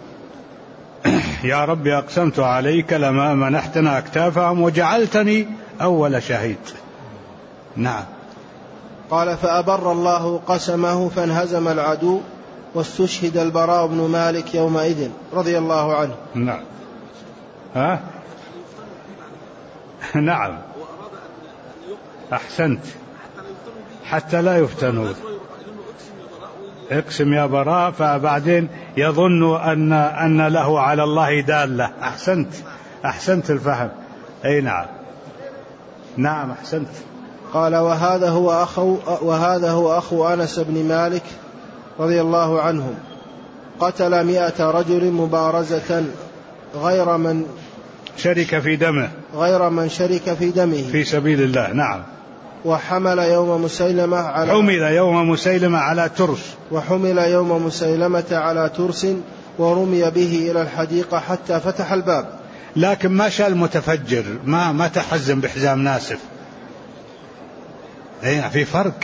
يا رب أقسمت عليك لما منحتنا أكتافهم وجعلتني أول شهيد. نعم. قال فأبر الله قسمه فانهزم العدو، واستشهد البراء بن مالك يومئذ رضي الله عنه. نعم. ها؟ نعم. أحسنت. حتى لا يفتنوا. اقسم يا براء، فبعدين يظن أن له على الله دالة. أحسنت الفهم. أي نعم. نعم أحسنت. قال وهذا هو أخو أنس بن مالك رضي الله عنهم قتل 100 رجل مبارزة غير من شرك في دمه في سبيل الله. نعم. وحمل يوم مسيلمة على ترس ورمي به إلى الحديقة حتى فتح الباب، لكن ما شاء المتفجر، ما تحزم بحزام ناسف. في فرق،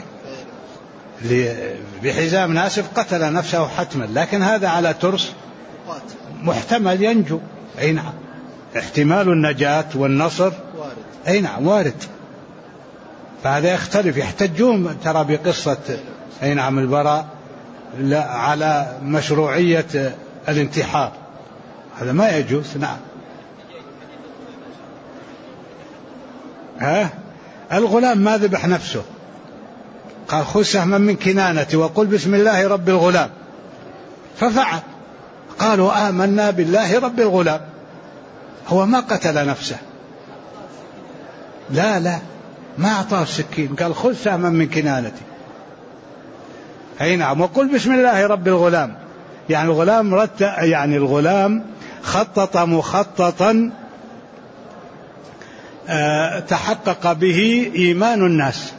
بحزام ناسف قتل نفسه حتما، لكن هذا على ترس محتمل ينجو. نعم، احتمال النجاة والنصر وارد. فهذا يختلف، يحتجون ترى بقصة نعم البراء على مشروعية الانتحار، هذا ما يجوز. نعم. الغلام ما ذبح نفسه، قال خذ سهما من كنانتي وقل بسم الله رب الغلام، ففعل. قالوا آمنا بالله رب الغلام، هو ما قتل نفسه، لا ما أعطاه السكين، قال خذ سهما من كنانتي. نعم، وقل بسم الله رب الغلام. يعني الغلام خطط مخططا تحقق به إيمان الناس،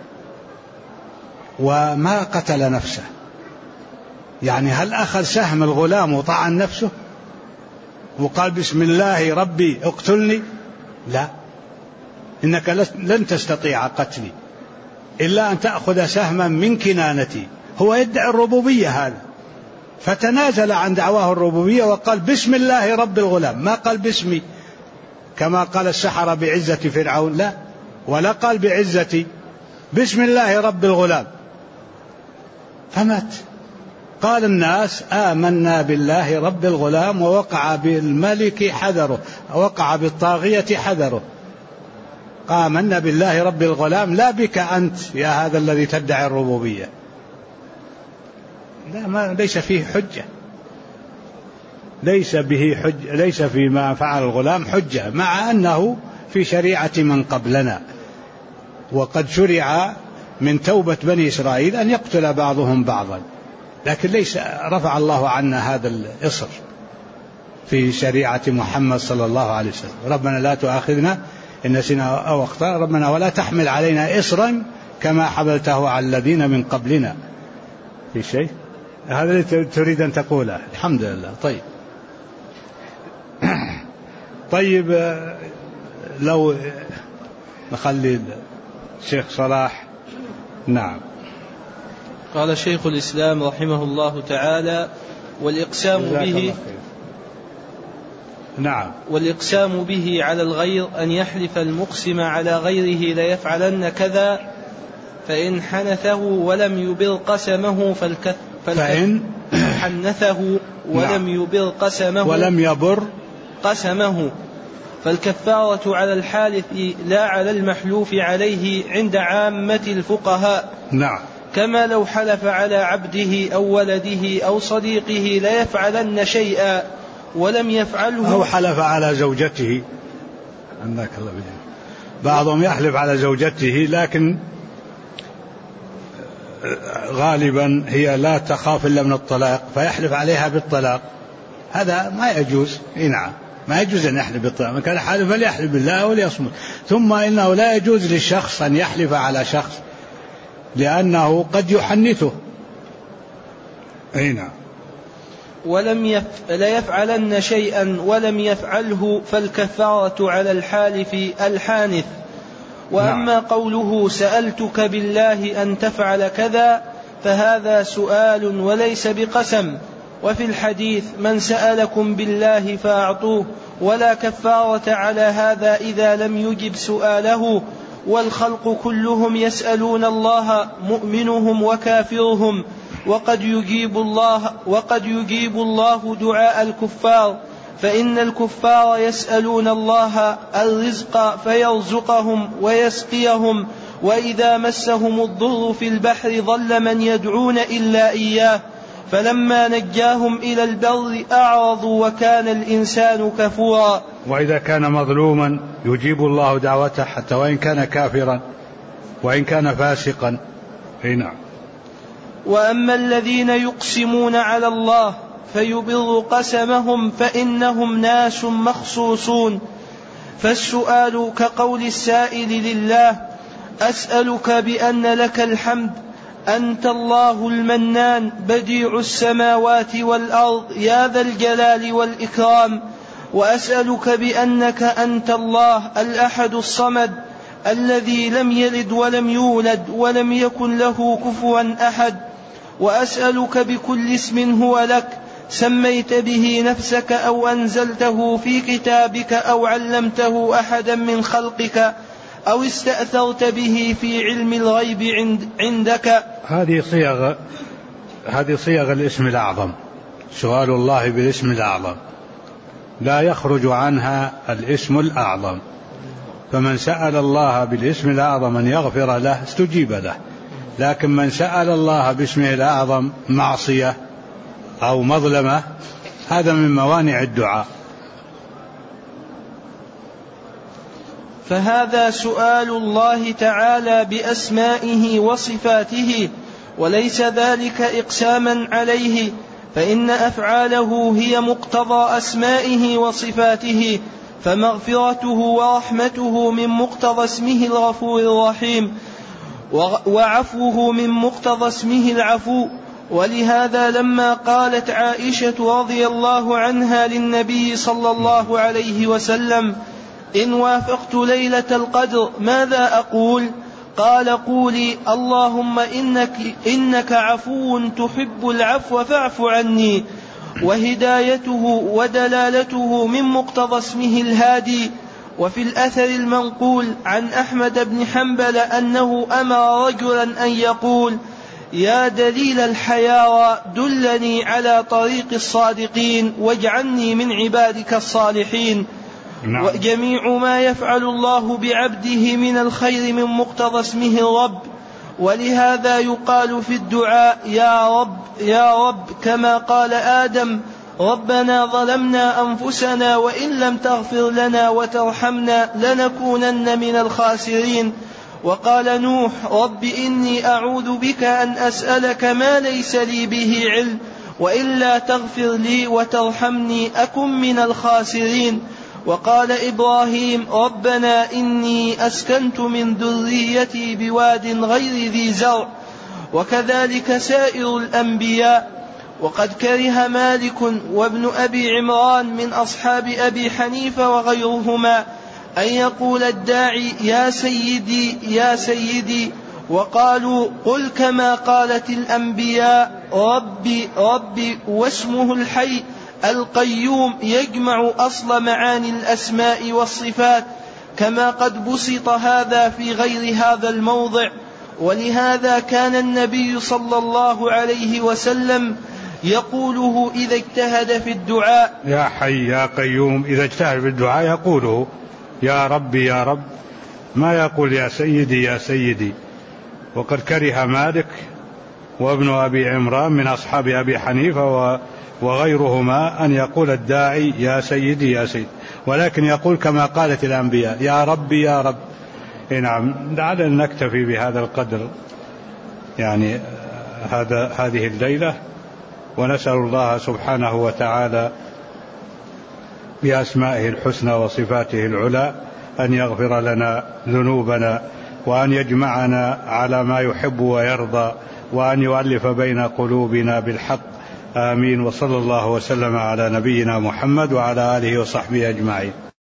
وما قتل نفسه. يعني هل أخذ سهم الغلام وطعن نفسه وقال بسم الله ربي اقتلني؟ لا، إنك لن تستطيع قتلي إلا أن تأخذ سهما من كنانتي. هو يدعي الربوبية هذا، فتنازل عن دعواه الربوبية وقال بسم الله رب الغلام، ما قال باسمي كما قال السحرة بعزة فرعون، لا، ولا قال بعزتي، بسم الله رب الغلام، فمات. قال الناس آمنا بالله رب الغلام، ووقع بالملك حذره، وقع بالطاغية حذره. آمنا بالله رب الغلام، لا بك أنت يا هذا الذي تدعي الربوبية. لا، ليس فيه حجة، ليس فيما فعل الغلام حجة، مع أنه في شريعة من قبلنا، وقد شرع من توبة بني إسرائيل أن يقتل بعضهم بعضا، لكن ليس رفع الله عنا هذا الإصر في شريعة محمد صلى الله عليه وسلم. ربنا لا تؤاخذنا إن نسينا أو أخطأنا، ربنا ولا تحمل علينا إصرا كما حملته على الذين من قبلنا. في شيء هذا اللي تريد أن تقوله؟ الحمد لله. طيب لو نخلي الشيخ صلاح. نعم. قال شيخ الإسلام رحمه الله تعالى: والإقسام به على الغير أن يحلف المقسم على غيره ليفعلن كذا، فإن حنثه ولم يبر قسمه فإن حنثه ولم يبر قسمه فالكفارة على الحالف لا على المحلوف عليه عند عامة الفقهاء. نعم. كما لو حلف على عبده أو ولده أو صديقه ليفعلن شيئا ولم يفعله، أو حلف على زوجته. بعضهم يحلف على زوجته لكن غالبا هي لا تخاف إلا من الطلاق فيحلف عليها بالطلاق، هذا ما يجوز. نعم، ما يجوز أن يحلف بالطلاق، من كان حالف فليحلف بالله وليصمت. ثم إنه لا يجوز للشخص أن يحلف على شخص لأنه قد يحنثه. نعم. ليفعلن شيئا ولم يفعله فالكفارة على الحالف الحانث. وأما قوله سألتك بالله أن تفعل كذا فهذا سؤال وليس بقسم. وفي الحديث من سألكم بالله فأعطوه، ولا كفارة على هذا إذا لم يجب سؤاله. والخلق كلهم يسألون الله مؤمنهم وكافرهم، وقد يجيب الله دعاء الكفار، فإن الكفار يسألون الله الرزق فيرزقهم ويسقيهم، وإذا مسهم الضر في البحر ضل من يدعون إلا إياه، فلما نجاهم إلى البر أعرضوا وكان الإنسان كفورا. وإذا كان مظلوما يجيب الله دعوته حتى وإن كان كافرا وإن كان فاسقا. نعم. وأما الذين يقسمون على الله فيبر قسمهم فإنهم ناس مخصوصون. فالسؤال كقول السائل لله: أسألك بأن لك الحمد، أنت الله المنان بديع السماوات والأرض يا ذا الجلال والإكرام، وأسألك بأنك أنت الله الأحد الصمد الذي لم يلد ولم يولد ولم يكن له كفوا أحد، وأسألك بكل اسم هو لك سميت به نفسك أو أنزلته في كتابك أو علمته أحدا من خلقك أو استأثرت به في علم الغيب عندك. هذه صيغ الاسم الأعظم، سؤال الله بالاسم الأعظم لا يخرج عنها الاسم الأعظم، فمن سأل الله بالاسم الأعظم أن يغفر له استجيب له، لكن من سأل الله باسمه الأعظم معصية أو مظلمة هذا من موانع الدعاء. فهذا سؤال الله تعالى بأسمائه وصفاته، وليس ذلك إقساما عليه، فإن أفعاله هي مقتضى أسمائه وصفاته، فمغفرته ورحمته من مقتضى اسمه الغفور الرحيم، وعفوه من مقتضى اسمه العفو. ولهذا لما قالت عائشة رضي الله عنها للنبي صلى الله عليه وسلم: إن وافقت ليلة القدر ماذا أقول؟ قال: قولي اللهم إنك عفو تحب العفو فاعف عني. وهدايته ودلالته من مقتضى اسمه الهادي. وفي الأثر المنقول عن أحمد بن حنبل أنه أمر رجلا أن يقول: يا دليل الحيارى دلني على طريق الصادقين واجعلني من عبادك الصالحين. نعم. وجميع ما يفعل الله بعبده من الخير من مقتضى اسمه الرب، ولهذا يقال في الدعاء: يا رب يا رب، كما قال آدم: ربنا ظلمنا أنفسنا وإن لم تغفر لنا وترحمنا لنكونن من الخاسرين. وقال نوح: رب إني أعوذ بك أن أسألك ما ليس لي به علم، وإلا تغفر لي وترحمني أكن من الخاسرين. وقال إبراهيم: ربنا إني أسكنت من ذريتي بواد غير ذي زرع. وكذلك سائر الأنبياء. وقد كره مالك وابن أبي عمران من أصحاب أبي حنيفة وغيرهما أن يقول الداعي: يا سيدي يا سيدي، وقالوا: قل كما قالت الأنبياء: ربي ربي، واسمه الحي القيوم يجمع أصل معاني الأسماء والصفات، كما قد بسط هذا في غير هذا الموضع. ولهذا كان النبي صلى الله عليه وسلم يقوله إذا اجتهد في الدعاء: يا حي يا قيوم. إذا اجتهد في الدعاء يقوله يا ربي يا رب، ما يقول يا سيدي يا سيدي. وقد كره مالك وابن أبي عمران من أصحاب أبي حنيفة وغيرهما أن يقول الداعي يا سيدي يا سيدي، ولكن يقول كما قالت الأنبياء: يا ربي يا رب. نعم، لعلنا نكتفي بهذا القدر يعني هذه الليلة، ونسأل الله سبحانه وتعالى بأسمائه الحسنى وصفاته العلى أن يغفر لنا ذنوبنا، وأن يجمعنا على ما يحب ويرضى، وأن يؤلف بين قلوبنا بالحق. آمين. وصلى الله وسلم على نبينا محمد وعلى آله وصحبه أجمعين.